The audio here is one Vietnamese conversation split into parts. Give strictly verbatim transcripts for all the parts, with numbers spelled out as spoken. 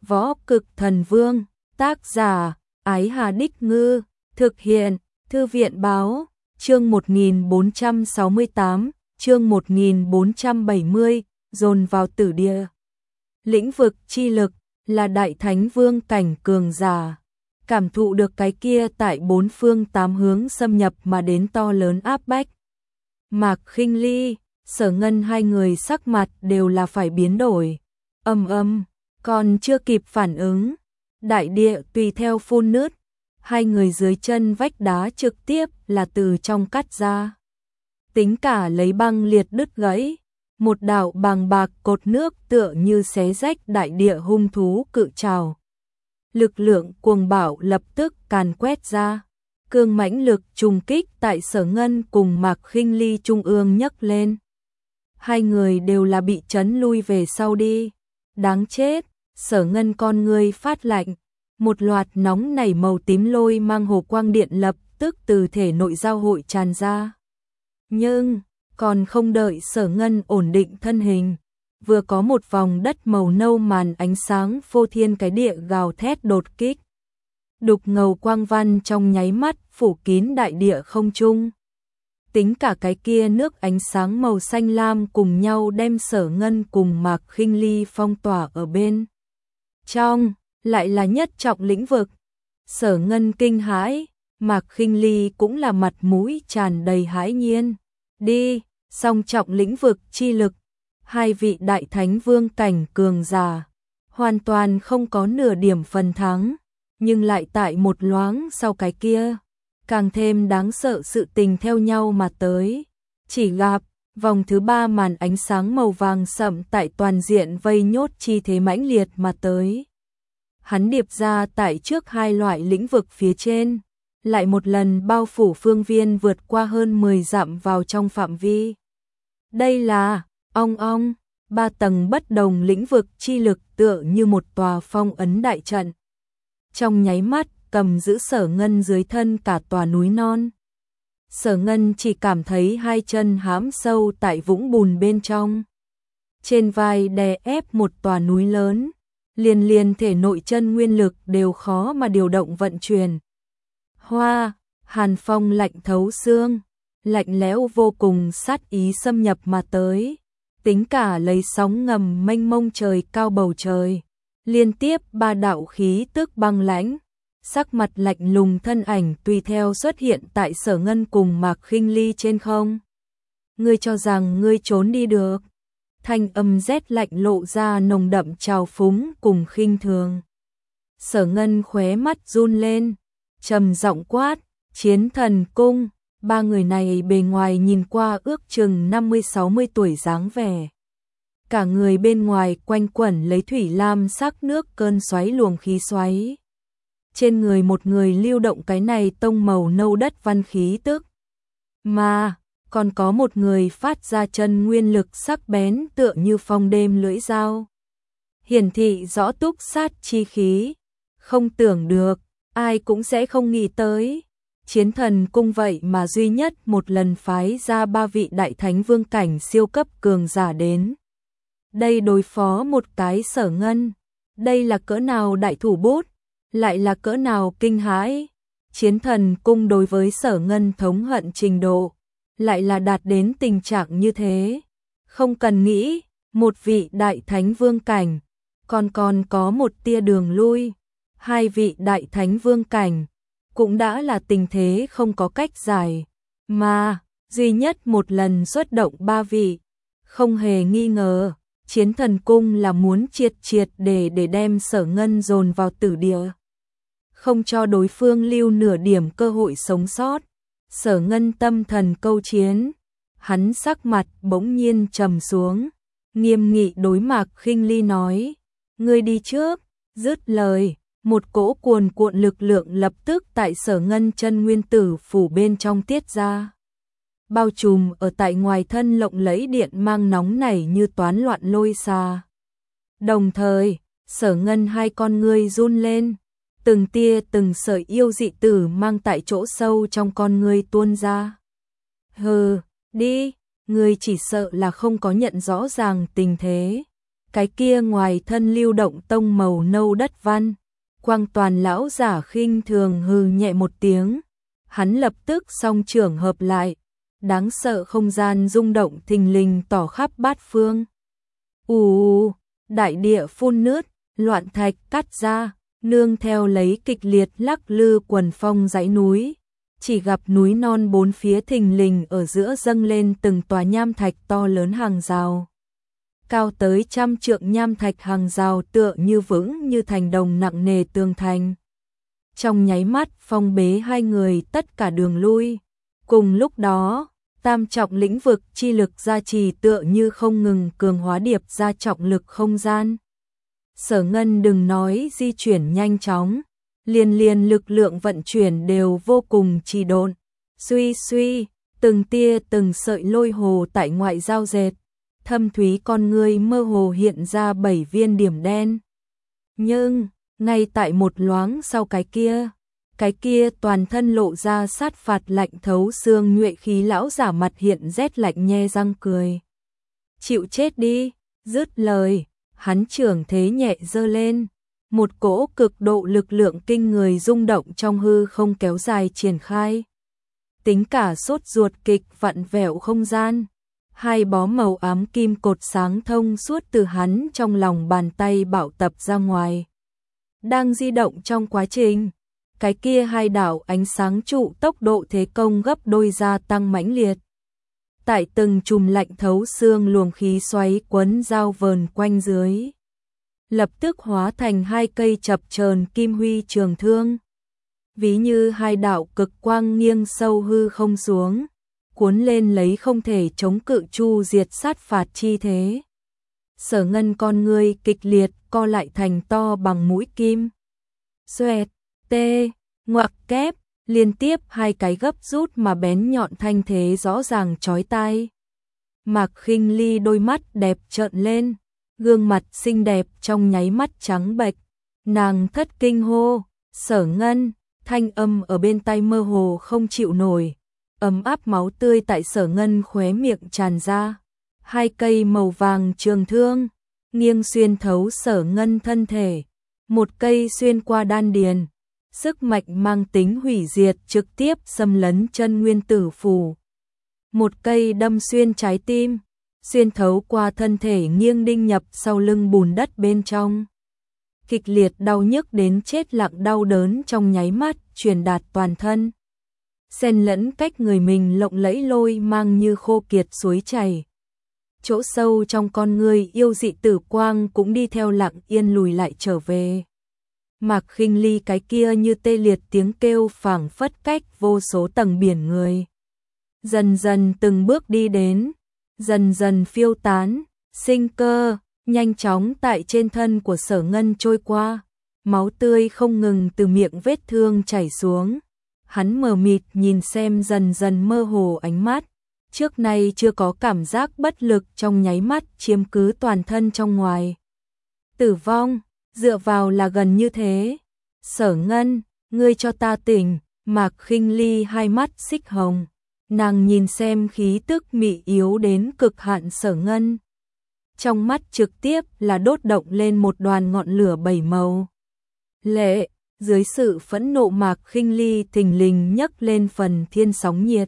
Võ Cực Thần Vương, tác giả, Ái Hà Đích Ngư, thực hiện, Thư viện Báo, chương một nghìn bốn trăm sáu mươi tám, chương một nghìn bốn trăm bảy mươi, dồn vào tử địa. Lĩnh vực chi lực, là đại thánh vương cảnh cường giả. Cảm thụ được cái kia tại bốn phương tám hướng xâm nhập mà đến to lớn áp bách. Mạc Khinh Ly, Sở Ngân hai người sắc mặt đều là phải biến đổi. Ầm ầm, còn chưa kịp phản ứng, đại địa tùy theo phun nứt, hai người dưới chân vách đá trực tiếp là từ trong cắt ra. Tính cả lấy băng liệt đứt gãy, một đạo bàng bạc cột nước tựa như xé rách đại địa hung thú cự trào. Lực lượng cuồng bạo lập tức càn quét ra, cương mãnh lực trùng kích tại Sở Ngân cùng Mạc Khinh Ly trung ương nhấc lên. Hai người đều là bị chấn lui về sau đi. Đáng chết, Sở Ngân con ngươi phát lạnh, một loạt nóng nảy màu tím lôi mang hồ quang điện lập tức từ thể nội giao hội tràn ra. Nhưng, còn không đợi Sở Ngân ổn định thân hình, vừa có một vòng đất màu nâu màn ánh sáng phô thiên cái địa gào thét đột kích. Đục ngầu quang văn trong nháy mắt phủ kín đại địa không trung. Tính cả cái kia nước ánh sáng màu xanh lam cùng nhau đem Sở Ngân cùng Mạc Khinh Ly phong tỏa ở bên trong, lại là nhất trọng lĩnh vực. Sở Ngân kinh hãi, Mạc Khinh Ly cũng là mặt mũi tràn đầy hãi nhiên. Đi, song trọng lĩnh vực chi lực, hai vị đại thánh vương cảnh cường giả, hoàn toàn không có nửa điểm phần thắng, nhưng lại tại một loáng sau cái kia, càng thêm đáng sợ sự tình theo nhau mà tới. Chỉ gặp, vòng thứ ba màn ánh sáng màu vàng sậm tại toàn diện vây nhốt chi thế mãnh liệt mà tới. Hắn điệp ra tại trước hai loại lĩnh vực phía trên, lại một lần bao phủ phương viên vượt qua hơn mười dặm vào trong phạm vi. Đây là, ong ong, ba tầng bất đồng lĩnh vực chi lực tựa như một tòa phong ấn đại trận. Trong nháy mắt, cầm giữ Sở Ngân dưới thân cả tòa núi non. Sở Ngân chỉ cảm thấy hai chân hãm sâu tại vũng bùn bên trong. Trên vai đè ép một tòa núi lớn, liền liền thể nội chân nguyên lực đều khó mà điều động vận chuyển. Hoa, hàn phong lạnh thấu xương, lạnh lẽo vô cùng sát ý xâm nhập mà tới. Tính cả lấy sóng ngầm mênh mông trời cao bầu trời, liên tiếp ba đạo khí tức băng lãnh, sắc mặt lạnh lùng thân ảnh tùy theo xuất hiện tại Sở Ngân cùng Mạc Khinh Ly trên không. Ngươi cho rằng ngươi trốn đi được? Thanh âm rét lạnh lộ ra nồng đậm trào phúng cùng khinh thường. Sở Ngân khóe mắt run lên, trầm giọng quát, Chiến Thần Cung. Ba người này bề ngoài nhìn qua ước chừng năm mươi sáu mươi tuổi dáng vẻ. Cả người bên ngoài quanh quẩn lấy thủy lam sắc nước cơn xoáy luồng khí xoáy. Trên người một người lưu động cái này tông màu nâu đất văn khí tức. Mà, còn có một người phát ra chân nguyên lực sắc bén tựa như phong đêm lưỡi dao. Hiển thị rõ túc sát chi khí. Không tưởng được, ai cũng sẽ không nghĩ tới. Chiến Thần Cung vậy mà duy nhất một lần phái ra ba vị đại thánh vương cảnh siêu cấp cường giả đến. Đây đối phó một cái Sở Ngân. Đây là cỡ nào đại thủ bút, lại là cỡ nào kinh hãi. Chiến Thần Cung đối với Sở Ngân thống hận trình độ, lại là đạt đến tình trạng như thế. Không cần nghĩ, một vị đại thánh vương cảnh, còn còn có một tia đường lui. Hai vị đại thánh vương cảnh, cũng đã là tình thế không có cách giải, mà duy nhất một lần xuất động ba vị, không hề nghi ngờ, Chiến Thần Cung là muốn triệt triệt để để đem Sở Ngân dồn vào tử địa, không cho đối phương lưu nửa điểm cơ hội sống sót. Sở Ngân tâm thần câu chiến, hắn sắc mặt bỗng nhiên trầm xuống, nghiêm nghị đối Mạc Khinh Ly nói, ngươi đi trước. Dứt lời, một cỗ cuồn cuộn lực lượng lập tức tại Sở Ngân chân nguyên tử phủ bên trong tiết ra. Bao trùm ở tại ngoài thân lộng lẫy điện mang nóng nảy như toán loạn lôi xà. Đồng thời, Sở Ngân hai con ngươi run lên, từng tia từng sợi yêu dị tử mang tại chỗ sâu trong con ngươi tuôn ra. Hừ, đi, ngươi chỉ sợ là không có nhận rõ ràng tình thế. cái kia ngoài thân lưu động tông màu nâu đất văn. Quang Toàn lão giả khinh thường hừ nhẹ một tiếng, hắn lập tức song trưởng hợp lại, đáng sợ không gian rung động thình lình tỏ khắp bát phương. Ù, đại địa phun nước, loạn thạch cắt ra, nương theo lấy kịch liệt lắc lư quần phong dãy núi, chỉ gặp núi non bốn phía thình lình ở giữa dâng lên từng tòa nham thạch to lớn hàng rào. Cao tới trăm trượng nham thạch hàng rào tựa như vững như thành đồng nặng nề tường thành. Trong nháy mắt phong bế hai người tất cả đường lui. Cùng lúc đó, tam trọng lĩnh vực chi lực gia trì tựa như không ngừng cường hóa điệp ra trọng lực không gian. Sở Ngân đừng nói di chuyển nhanh chóng, liền liền lực lượng vận chuyển đều vô cùng trì độn. Suy suy, từng tia từng sợi lôi hồ tại ngoại giao dệt, thâm thúy con ngươi mơ hồ hiện ra bảy viên điểm đen. Nhưng, ngay tại một loáng sau cái kia, cái kia toàn thân lộ ra sát phạt lạnh thấu xương nhuệ khí lão giả mặt hiện rét lạnh nhe răng cười. Chịu chết đi, dứt lời, hắn trưởng thế nhẹ giơ lên, một cỗ cực độ lực lượng kinh người rung động trong hư không kéo dài triển khai. Tính cả sốt ruột kịch vặn vẹo không gian, hai bó màu ám kim cột sáng thông suốt từ hắn trong lòng bàn tay bạo tập ra ngoài. Đang di động trong quá trình, cái kia hai đạo ánh sáng trụ tốc độ thế công gấp đôi gia tăng mãnh liệt. Tại từng chùm lạnh thấu xương luồng khí xoáy quấn giao vờn quanh dưới, lập tức hóa thành hai cây chập chờn kim huy trường thương. Ví như hai đạo cực quang nghiêng sâu hư không xuống, cuốn lên lấy không thể chống cự chu diệt sát phạt chi thế. Sở Ngân con ngươi kịch liệt co lại thành to bằng mũi kim. Xoẹt, tê, ngoặc kép, liên tiếp hai cái gấp rút mà bén nhọn thanh thế rõ ràng chói tai. Mạc Khinh Ly đôi mắt đẹp trợn lên, gương mặt xinh đẹp trong nháy mắt trắng bệch, nàng thất kinh hô, Sở Ngân, thanh âm ở bên tai mơ hồ không chịu nổi, ấm áp máu tươi tại Sở Ngân khóe miệng tràn ra, hai cây màu vàng trường thương, nghiêng xuyên thấu Sở Ngân thân thể, một cây xuyên qua đan điền, sức mạnh mang tính hủy diệt trực tiếp xâm lấn chân nguyên tử phủ. Một cây đâm xuyên trái tim, xuyên thấu qua thân thể nghiêng đinh nhập sau lưng bùn đất bên trong. Kịch liệt đau nhức đến chết lặng đau đớn trong nháy mắt truyền đạt toàn thân. Xen lẫn cách người mình lộng lẫy lôi mang như khô kiệt suối chảy. Chỗ sâu trong con người yêu dị tử quang cũng đi theo lặng yên lùi lại trở về. Mạc Khinh Ly cái kia như tê liệt tiếng kêu phảng phất cách vô số tầng biển người. Dần dần từng bước đi đến, dần dần phiêu tán, sinh cơ, nhanh chóng tại trên thân của Sở Ngân trôi qua, máu tươi không ngừng từ miệng vết thương chảy xuống. Hắn mờ mịt nhìn xem dần dần mơ hồ ánh mắt, trước nay chưa có cảm giác bất lực trong nháy mắt chiếm cứ toàn thân trong ngoài. Tử vong, dựa vào là gần như thế. Sở Ngân, ngươi cho ta tỉnh. Mạc Khinh Ly hai mắt xích hồng, nàng nhìn xem khí tức mị yếu đến cực hạn Sở Ngân. Trong mắt trực tiếp là đốt động lên một đoàn ngọn lửa bảy màu. Lệ, dưới sự phẫn nộ Mạc Khinh Ly thình lình nhấc lên phần thiên sóng nhiệt.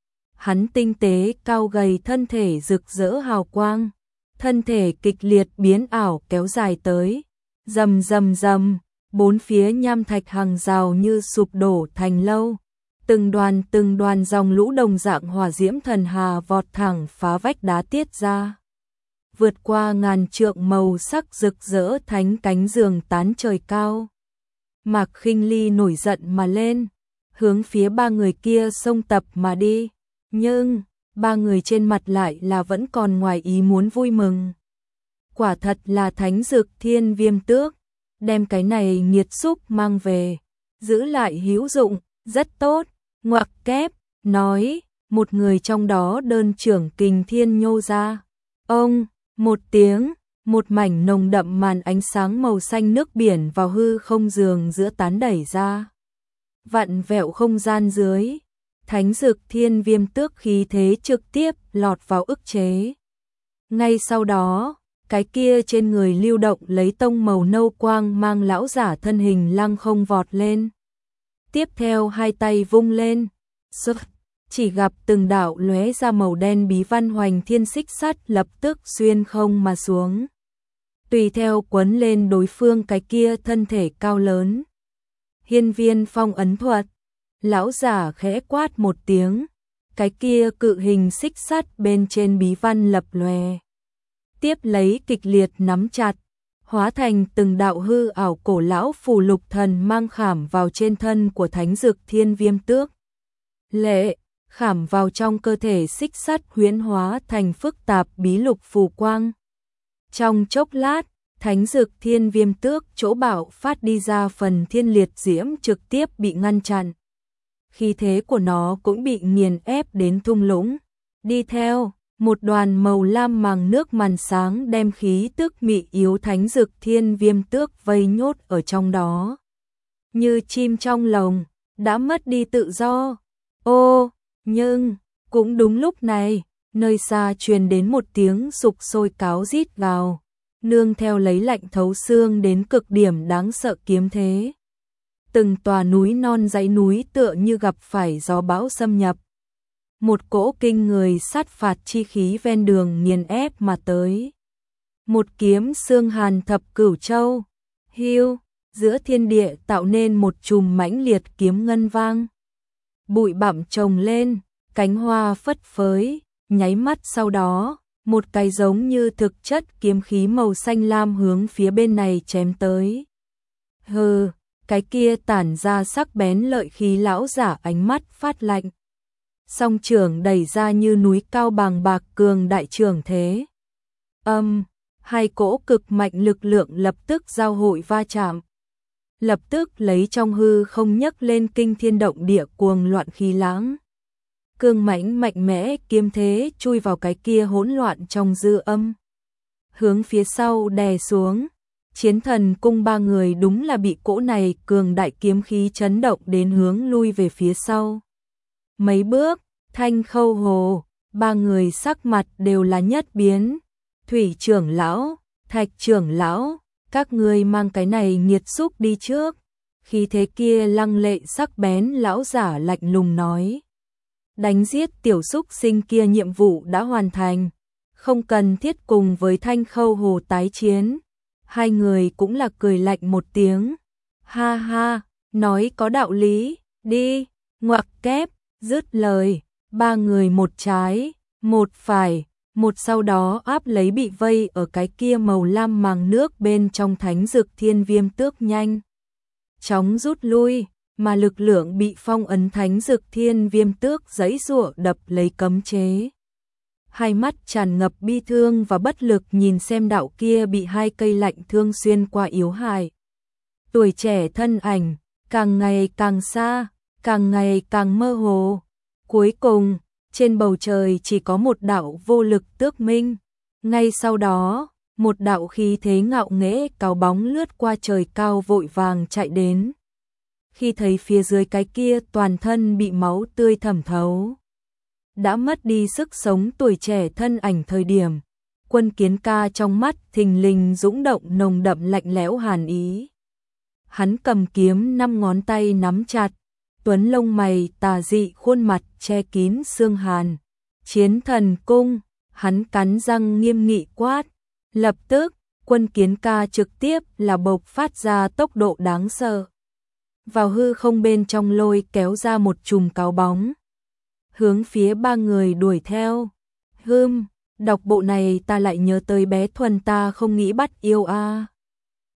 Hắn tinh tế cao gầy thân thể rực rỡ hào quang, thân thể kịch liệt biến ảo kéo dài tới, rầm rầm rầm, bốn phía nham thạch hàng rào như sụp đổ thành lâu, từng đoàn từng đoàn dòng lũ đồng dạng hỏa diễm thần hà vọt thẳng phá vách đá tiết ra, vượt qua ngàn trượng màu sắc rực rỡ thánh cánh giường tán trời cao. Mạc Khinh Ly nổi giận mà lên, hướng phía ba người kia xông tập mà đi, nhưng ba người trên mặt lại là vẫn còn ngoài ý muốn vui mừng. Quả thật là thánh dược thiên viêm tước, đem cái này nghiệt xúc mang về, giữ lại hữu dụng, rất tốt. Ngoặc kép, nói, một người trong đó đơn trưởng kình thiên nhô ra. Ông, một tiếng, một mảnh nồng đậm màn ánh sáng màu xanh nước biển vào hư không giường giữa tán đẩy ra. Vặn vẹo không gian dưới, thánh dược thiên viêm tước khí thế trực tiếp lọt vào ức chế. Ngay sau đó, cái kia trên người lưu động lấy tông màu nâu quang mang lão giả thân hình lăng không vọt lên. Tiếp theo hai tay vung lên, sức, chỉ gặp từng đạo lóe ra màu đen bí văn hoành thiên xích sắt lập tức xuyên không mà xuống. Tùy theo quấn lên đối phương cái kia thân thể cao lớn. Hiên viên phong ấn thuật, lão giả khẽ quát một tiếng, cái kia cự hình xích sắt bên trên bí văn lập lòe. Tiếp lấy kịch liệt nắm chặt, hóa thành từng đạo hư ảo cổ lão phù lục thần mang khảm vào trên thân của thánh dực thiên viêm tước. Lệ, khảm vào trong cơ thể xích sắt huyễn hóa thành phức tạp bí lục phù quang. Trong chốc lát, thánh dực thiên viêm tước chỗ bạo phát đi ra phần thiên liệt diễm trực tiếp bị ngăn chặn. Khí thế của nó cũng bị nghiền ép đến thung lũng. Đi theo, một đoàn màu lam màng nước màn sáng đem khí tức mị yếu thánh dực thiên viêm tước vây nhốt ở trong đó. Như chim trong lồng, đã mất đi tự do. Ô, nhưng, cũng đúng lúc này, nơi xa truyền đến một tiếng sục sôi cáo rít gào, nương theo lấy lạnh thấu xương đến cực điểm đáng sợ kiếm thế. Từng tòa núi non dãy núi tựa như gặp phải gió bão xâm nhập. Một cỗ kinh người sát phạt chi khí ven đường nghiền ép mà tới. Một kiếm xương hàn thập cửu châu, hiu, giữa thiên địa tạo nên một chùm mãnh liệt kiếm ngân vang. Bụi bặm trồng lên, cánh hoa phất phới, nháy mắt sau đó, một cái giống như thực chất kiếm khí màu xanh lam hướng phía bên này chém tới. Hừ, cái kia tản ra sắc bén lợi khí lão giả ánh mắt phát lạnh. Song trưởng đẩy ra như núi cao bàng bạc cường đại trưởng thế. Âm, hai cỗ cực mạnh lực lượng lập tức giao hội va chạm. Lập tức lấy trong hư không nhấc lên kinh thiên động địa cuồng loạn khí lãng. Cương mãnh mạnh mẽ kiếm thế chui vào cái kia hỗn loạn trong dư âm. Hướng phía sau đè xuống, chiến thần cung ba người đúng là bị cỗ này cường đại kiếm khí chấn động đến hướng lui về phía sau. Mấy bước, Thanh Khâu Hồ, ba người sắc mặt đều là nhất biến. Thủy trưởng lão, Thạch trưởng lão, các ngươi mang cái này nghiệt xúc đi trước. Khi thế kia lăng lệ sắc bén lão giả lạnh lùng nói. Đánh giết tiểu xúc sinh kia nhiệm vụ đã hoàn thành, không cần thiết cùng với Thanh Khâu Hồ tái chiến. Hai người cũng là cười lạnh một tiếng. Ha ha, nói có đạo lý, đi, ngoặc kép, dứt lời, ba người một trái, một phải, một sau đó áp lấy bị vây ở cái kia màu lam màng nước bên trong thánh dực thiên viêm tước nhanh chóng rút lui, mà lực lượng bị phong ấn thánh dực thiên viêm tước giãy giụa đập lấy cấm chế. Hai mắt tràn ngập bi thương và bất lực nhìn xem đạo kia bị hai cây lạnh thương xuyên qua yếu hại. Tuổi trẻ thân ảnh, càng ngày càng xa, càng ngày càng mơ hồ. Cuối cùng, trên bầu trời chỉ có một đạo vô lực tước minh. Ngay sau đó, một đạo khí thế ngạo nghễ cao bóng lướt qua trời cao vội vàng chạy đến. Khi thấy phía dưới cái kia toàn thân bị máu tươi thẩm thấu, đã mất đi sức sống tuổi trẻ thân ảnh thời điểm, Quân Kiến Ca trong mắt thình lình dũng động nồng đậm lạnh lẽo hàn ý. Hắn cầm kiếm năm ngón tay nắm chặt, tuấn lông mày tà dị khuôn mặt che kín xương hàn. Chiến thần cung, hắn cắn răng nghiêm nghị quát. Lập tức, Quân Kiến Ca trực tiếp là bộc phát ra tốc độ đáng sợ. Vào hư không bên trong lôi kéo ra một chùm cáo bóng. Hướng phía ba người đuổi theo. Hừm, đọc bộ này ta lại nhớ tới bé Thuần ta không nghĩ bắt yêu a. À.